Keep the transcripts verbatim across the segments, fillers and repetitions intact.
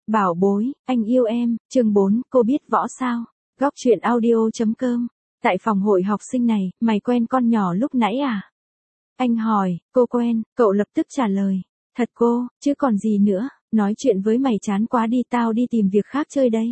Bảo bối, anh yêu em, chương bốn, cô biết võ sao? Góc truyện audio.com. Tại phòng hội học sinh này, mày quen con nhỏ lúc nãy à? Anh hỏi, cô quen, cậu lập tức trả lời. Thật cô, chứ còn gì nữa, nói chuyện với mày chán quá đi, tao đi tìm việc khác chơi đây.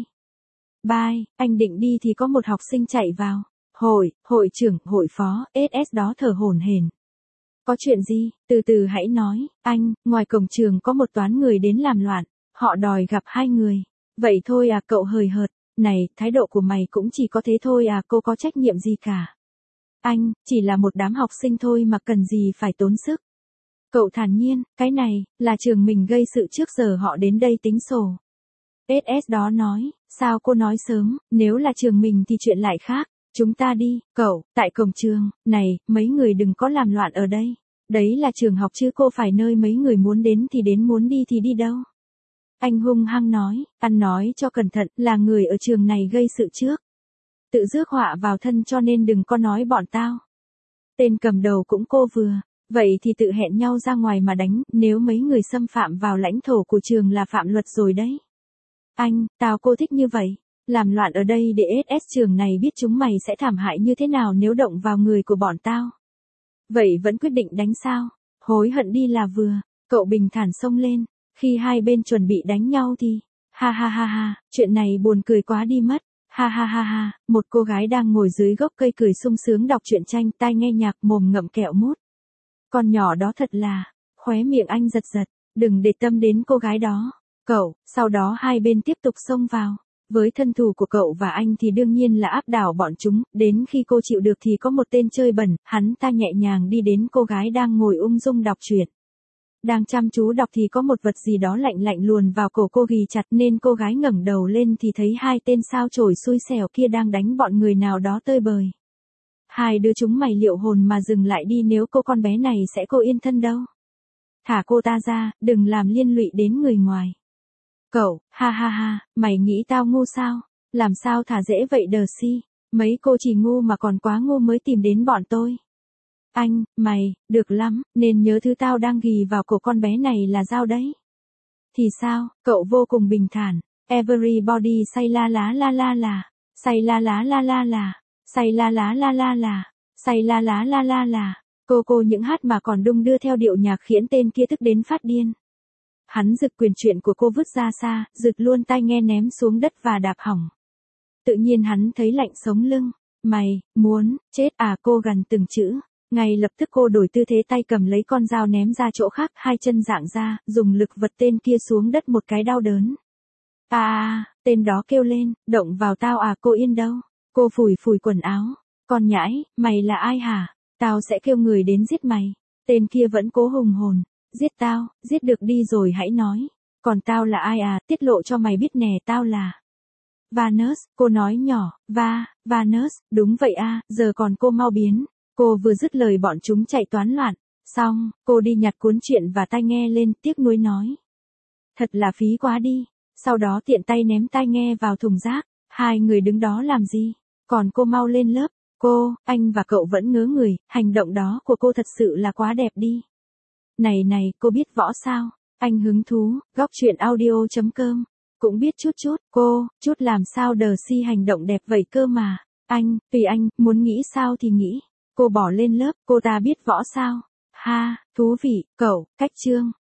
Bye, anh định đi thì có một học sinh chạy vào. Hội, hội trưởng, hội phó, ét ét đó thở hổn hển. Có chuyện gì, từ từ hãy nói, anh, ngoài cổng trường có một toán người đến làm loạn, họ đòi gặp hai người. Vậy thôi à, cậu hời hợt, này, thái độ của mày cũng chỉ có thế thôi à, cô có trách nhiệm gì cả. Anh, chỉ là một đám học sinh thôi mà cần gì phải tốn sức. Cậu thản nhiên, cái này, là trường mình gây sự trước giờ họ đến đây tính sổ. ét ét đó nói, sao cô nói sớm, nếu là trường mình thì chuyện lại khác. Chúng ta đi, cậu, tại cổng trường, này, mấy người đừng có làm loạn ở đây. Đấy là trường học chứ cô phải nơi mấy người muốn đến thì đến, muốn đi thì đi đâu. Anh hung hăng nói, ăn nói cho cẩn thận, là người ở trường này gây sự trước. Tự rước họa vào thân cho nên đừng có nói bọn tao. Tên cầm đầu cũng cô vừa, vậy thì tự hẹn nhau ra ngoài mà đánh, nếu mấy người xâm phạm vào lãnh thổ của trường là phạm luật rồi đấy. Anh, tao cô thích như vậy. Làm loạn ở đây để ét ét trường này biết chúng mày sẽ thảm hại như thế nào nếu động vào người của bọn tao. Vậy vẫn quyết định đánh sao? Hối hận đi là vừa. Cậu bình thản xông lên. Khi hai bên chuẩn bị đánh nhau thì, ha ha ha ha, chuyện này buồn cười quá đi mất. Ha ha ha ha, một cô gái đang ngồi dưới gốc cây cười sung sướng đọc truyện tranh, tai nghe nhạc, mồm ngậm kẹo mút. Con nhỏ đó thật là, khóe miệng anh giật giật, đừng để tâm đến cô gái đó. Cậu, sau đó hai bên tiếp tục xông vào. Với thân thủ của cậu và anh thì đương nhiên là áp đảo bọn chúng, đến khi cô chịu được thì có một tên chơi bẩn, hắn ta nhẹ nhàng đi đến cô gái đang ngồi ung dung đọc truyện. Đang chăm chú đọc thì có một vật gì đó lạnh lạnh luồn vào cổ cô ghì chặt nên cô gái ngẩng đầu lên thì thấy hai tên sao chổi xui xẻo kia đang đánh bọn người nào đó tơi bời. Hai đứa chúng mày liệu hồn mà dừng lại đi, nếu cô con bé này sẽ cô yên thân đâu. Thả cô ta ra, đừng làm liên lụy đến người ngoài. Cậu, ha ha ha, mày nghĩ tao ngu sao? Làm sao thả dễ vậy đờ si? Mấy cô chỉ ngu mà còn quá ngu mới tìm đến bọn tôi. Anh, mày, được lắm, nên nhớ thứ tao đang ghì vào cổ con bé này là dao đấy. Thì sao, cậu vô cùng bình thản. Everybody say la lá la la la, say la lá la la la, say la lá la la la, say la lá la la la. Cô cô những hát mà còn đung đưa theo điệu nhạc khiến tên kia tức đến phát điên. Hắn giật quyền truyện của cô vứt ra xa, giật luôn tai nghe ném xuống đất và đạp hỏng. Tự nhiên hắn thấy lạnh sống lưng. Mày, muốn, chết à, cô gằn từng chữ. Ngay lập tức cô đổi tư thế, tay cầm lấy con dao ném ra chỗ khác, hai chân dạng ra, dùng lực vật tên kia xuống đất một cái đau đớn. À, tên đó kêu lên, động vào tao à, cô yên đâu. Cô phủi phủi quần áo. Con nhãi, mày là ai hả? Tao sẽ kêu người đến giết mày. Tên kia vẫn cố hùng hồn. Giết tao, giết được đi rồi hãy nói. Còn tao là ai à, tiết lộ cho mày biết nè, tao là Vanus, cô nói nhỏ, va, Vanus, đúng vậy à, giờ còn cô mau biến. Cô vừa dứt lời bọn chúng chạy toán loạn. Xong, cô đi nhặt cuốn truyện và tai nghe lên, tiếc nuối nói. Thật là phí quá đi. Sau đó tiện tay ném tai nghe vào thùng rác. Hai người đứng đó làm gì? Còn cô mau lên lớp. Cô, anh và cậu vẫn ngớ người, hành động đó của cô thật sự là quá đẹp đi. Này này, cô biết võ sao? Anh hứng thú, góc truyện audio.com. Cũng biết chút chút, cô, chút làm sao đờ si hành động đẹp vậy cơ mà. Anh, tùy anh, muốn nghĩ sao thì nghĩ. Cô bỏ lên lớp, cô ta biết võ sao? Ha, thú vị, cậu, cách chương.